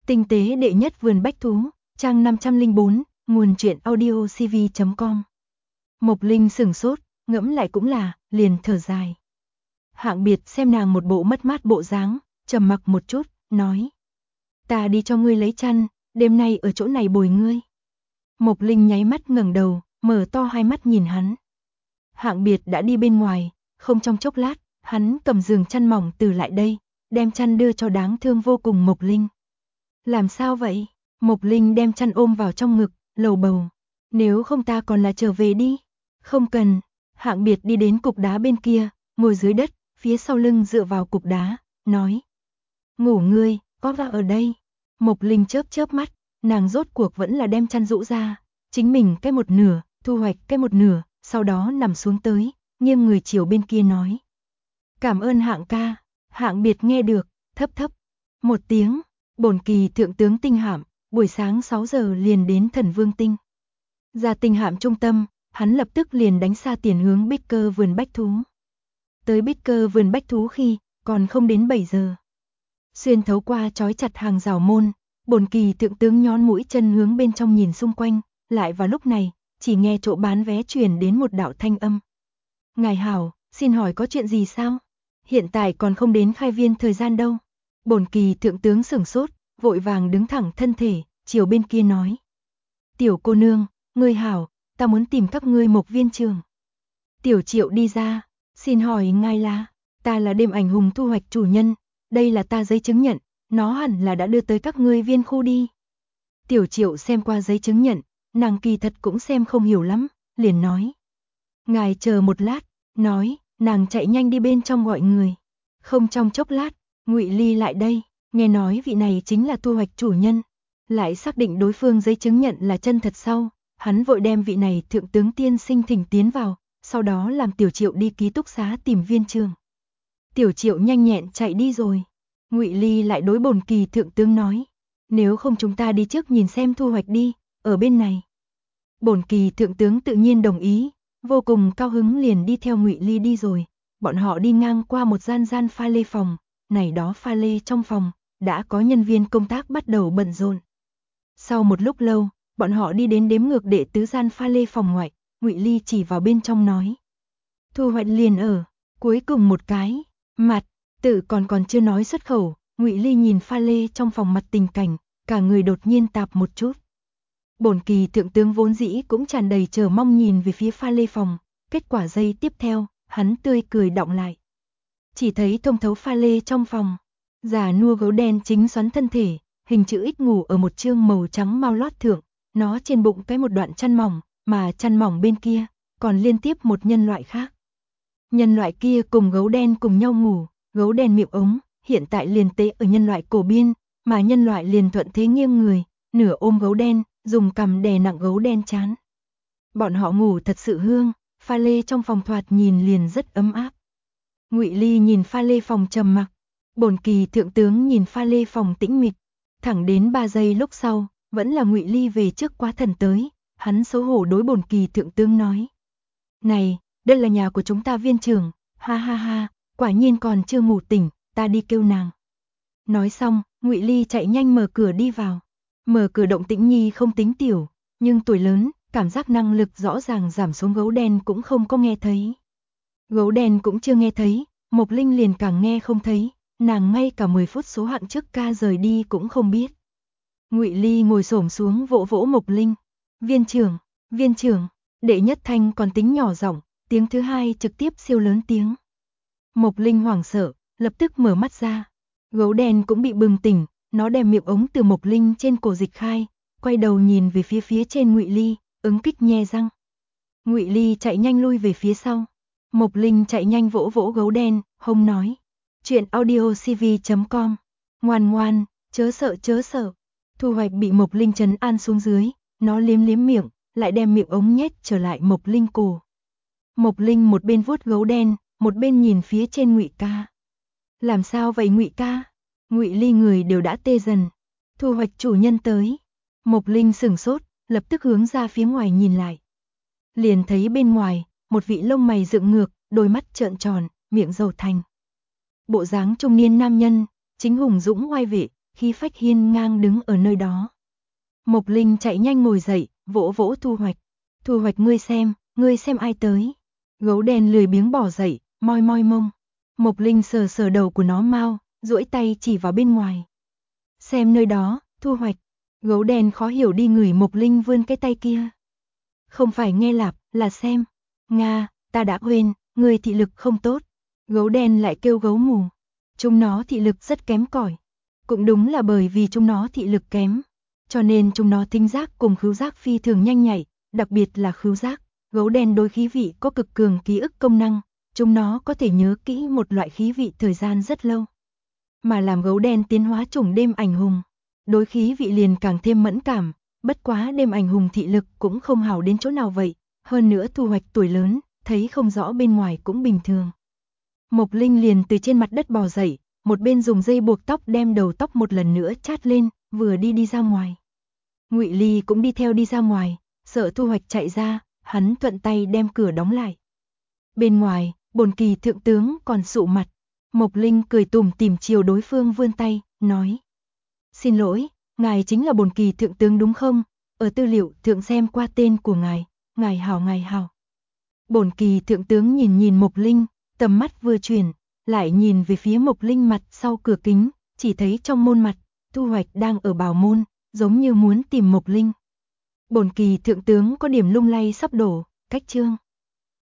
Tinh tế đệ nhất vườn bách thú, trang 504, nguồn truyện audio cv.com. Mộc Linh sửng sốt, ngẫm lại cũng là, liền thở dài. Hạng Biệt xem nàng một bộ mất mát bộ dáng, trầm mặc một chút, nói: "Ta đi cho ngươi lấy chăn, đêm nay ở chỗ này bồi ngươi." Mộc Linh nháy mắt ngẩng đầu, mở to hai mắt nhìn hắn. Hạng Biệt đã đi bên ngoài, không trong chốc lát, hắn cầm giường chăn mỏng từ lại đây, đem chăn đưa cho đáng thương vô cùng Mộc Linh. "Làm sao vậy?" Mộc Linh đem chăn ôm vào trong ngực, lầu bầu: "Nếu không ta còn là trở về đi." "Không cần." Hạng Biệt đi đến cục đá bên kia, ngồi dưới đất, phía sau lưng dựa vào cục đá, nói: "Ngủ ngươi, có vào ở đây." Mộc Linh chớp chớp mắt, nàng rốt cuộc vẫn là đem chăn rũ ra, chính mình cái một nửa, Thu Hoạch cái một nửa, sau đó nằm xuống tới, nghiêng người chiều bên kia nói: "Cảm ơn Hạng ca." Hạng Biệt nghe được, thấp thấp một tiếng. Bổn kỳ thượng tướng tinh hạm, buổi sáng 6 giờ liền đến Thần Vương tinh. Ra tinh hạm trung tâm, hắn lập tức liền đánh xa tiền hướng Bích Cơ vườn bách thú. Tới Bích Cơ vườn bách thú khi, còn không đến 7 giờ. Xuyên thấu qua trói chặt hàng rào môn, bổn kỳ thượng tướng nhón mũi chân hướng bên trong nhìn xung quanh, lại vào lúc này, chỉ nghe chỗ bán vé truyền đến một đạo thanh âm. "Ngài hảo, xin hỏi có chuyện gì sao? Hiện tại còn không đến khai viên thời gian đâu." Bổn kỳ thượng tướng sửng sốt, vội vàng đứng thẳng thân thể, chiều bên kia nói: "Tiểu cô nương, ngươi hảo, ta muốn tìm các ngươi Mộc viên trường." Tiểu Triệu đi ra: "Xin hỏi ngài là?" "Ta là đêm ảnh hùng Thu Hoạch chủ nhân, đây là ta giấy chứng nhận, nó hẳn là đã đưa tới các ngươi viên khu đi." Tiểu Triệu xem qua giấy chứng nhận, nàng kỳ thật cũng xem không hiểu lắm, liền nói: "Ngài chờ một lát." Nói, nàng chạy nhanh đi bên trong gọi người. Không trong chốc lát, Ngụy Ly lại đây, nghe nói vị này chính là Thu Hoạch chủ nhân, lại xác định đối phương giấy chứng nhận là chân thật sau, hắn vội đem vị này thượng tướng tiên sinh thỉnh tiến vào, sau đó làm Tiểu Triệu đi ký túc xá tìm viên trường. Tiểu Triệu nhanh nhẹn chạy đi rồi. Ngụy Ly lại đối bổn kỳ thượng tướng nói: "Nếu không chúng ta đi trước nhìn xem Thu Hoạch đi, ở bên này." Bổn kỳ thượng tướng tự nhiên đồng ý, vô cùng cao hứng liền đi theo Ngụy Ly đi rồi. Bọn họ đi ngang qua một gian pha lê phòng, này đó pha lê trong phòng, đã có nhân viên công tác bắt đầu bận rộn. Sau một lúc lâu, bọn họ đi đến đếm ngược đệ tứ gian pha lê phòng ngoại, Ngụy Ly chỉ vào bên trong nói: "Thu Hoạch liền ở cuối cùng một cái." Mặt, tự còn chưa nói xuất khẩu, Ngụy Ly nhìn pha lê trong phòng mặt tình cảnh, cả người đột nhiên tạp một chút. Bổn kỳ thượng tướng vốn dĩ cũng tràn đầy chờ mong nhìn về phía pha lê phòng, kết quả giây tiếp theo, hắn tươi cười đọng lại. Chỉ thấy thông thấu pha lê trong phòng, già nua gấu đen chính xoắn thân thể, hình chữ X ngủ ở một chương màu trắng mau lót thượng, nó trên bụng cái một đoạn chăn mỏng, mà chăn mỏng bên kia còn liên tiếp một nhân loại khác. Nhân loại kia cùng gấu đen cùng nhau ngủ, gấu đen miệng ống hiện tại liền tê ở nhân loại cổ biên, mà nhân loại liền thuận thế nghiêng người, nửa ôm gấu đen, dùng cằm đè nặng gấu đen trán. Bọn họ ngủ thật sự hương, pha lê trong phòng thoạt nhìn liền rất ấm áp. Ngụy Ly nhìn pha lê phòng trầm mặc, bổn kỳ thượng tướng nhìn pha lê phòng tĩnh mịch, thẳng đến 3 giây lúc sau, vẫn là Ngụy Ly về trước quá thần tới, hắn xấu hổ đối bổn kỳ thượng tướng nói: "Này, đây là nhà của chúng ta viên trưởng, ha ha ha, quả nhiên còn chưa ngủ tỉnh, ta đi kêu nàng." Nói xong, Ngụy Ly chạy nhanh mở cửa đi vào. Mở cửa động tĩnh nhi không tính tiểu, nhưng tuổi lớn, cảm giác năng lực rõ ràng giảm xuống, gấu đen cũng không có nghe thấy. Gấu đen cũng chưa nghe thấy, Mộc Linh liền càng nghe không thấy, nàng ngay cả 10 phút số hạng trước ca rời đi cũng không biết. Ngụy Ly ngồi xổm xuống vỗ vỗ Mộc Linh: viên trưởng." Đệ nhất thanh còn tính nhỏ giọng, tiếng thứ hai trực tiếp siêu lớn tiếng. Mộc Linh hoảng sợ, lập tức mở mắt ra. Gấu đen cũng bị bừng tỉnh, nó đem miệng ống từ Mộc Linh trên cổ dịch khai, quay đầu nhìn về phía trên Ngụy Ly, ứng kích nhe răng. Ngụy Ly chạy nhanh lui về phía sau. Mộc Linh chạy nhanh vỗ vỗ gấu đen, hông nói: "Chuyện audio cv.com, ngoan ngoan, chớ sợ." Thu Hoạch bị Mộc Linh trấn an xuống dưới, nó liếm liếm miệng, lại đem miệng ống nhét trở lại Mộc Linh cổ. Mộc Linh một bên vuốt gấu đen, một bên nhìn phía trên Ngụy ca. "Làm sao vậy Ngụy ca?" Ngụy Ly người đều đã tê dần. "Thu Hoạch chủ nhân tới." Mộc Linh sửng sốt, lập tức hướng ra phía ngoài nhìn lại. Liền thấy bên ngoài, một vị lông mày dựng ngược, đôi mắt trợn tròn, miệng rầu thành. Bộ dáng trung niên nam nhân, chính hùng dũng oai vệ, khí phách hiên ngang đứng ở nơi đó. Mộc Linh chạy nhanh ngồi dậy, vỗ vỗ Thu Hoạch. Thu Hoạch ngươi xem ai tới. Gấu đen lười biếng bỏ dậy, moi moi mông. Mộc Linh sờ sờ đầu của nó mau, duỗi tay chỉ vào bên ngoài. Xem nơi đó, Thu Hoạch. Gấu đen khó hiểu đi ngửi Mộc Linh vươn cái tay kia. Không phải nghe lạp, là xem. Nga, ta đã quên, ngươi thị lực không tốt. Gấu đen lại kêu gấu mù. Chúng nó thị lực rất kém cỏi. Cũng đúng là bởi vì chúng nó thị lực kém, cho nên chúng nó thính giác cùng khứu giác phi thường nhanh nhạy, đặc biệt là khứu giác. Gấu đen đối khí vị có cực cường ký ức công năng, chúng nó có thể nhớ kỹ một loại khí vị thời gian rất lâu. Mà làm gấu đen tiến hóa chủng đêm ảnh hùng, đối khí vị liền càng thêm mẫn cảm, bất quá đêm ảnh hùng thị lực cũng không hảo đến chỗ nào vậy, hơn nữa Thu Hoạch tuổi lớn, thấy không rõ bên ngoài cũng bình thường. Mộc Linh liền từ trên mặt đất bò dậy, một bên dùng dây buộc tóc đem đầu tóc một lần nữa chát lên, vừa đi ra ngoài. Ngụy Ly cũng đi theo đi ra ngoài, sợ Thu Hoạch chạy ra, hắn thuận tay đem cửa đóng lại. Bên ngoài, Bổn Kỳ thượng tướng còn sụ mặt, Mộc Linh cười tủm tỉm chiều đối phương vươn tay, nói: "Xin lỗi, ngài chính là Bổn Kỳ thượng tướng đúng không? Ở tư liệu thượng xem qua tên của ngài hảo." Bổn Kỳ thượng tướng nhìn nhìn Mộc Linh, tầm mắt vừa chuyển, lại nhìn về phía Mộc Linh mặt sau cửa kính, chỉ thấy trong môn mặt, Thu Hoạch đang ở bảo môn, giống như muốn tìm Mộc Linh. Bổn Kỳ thượng tướng có điểm lung lay sắp đổ, cách chương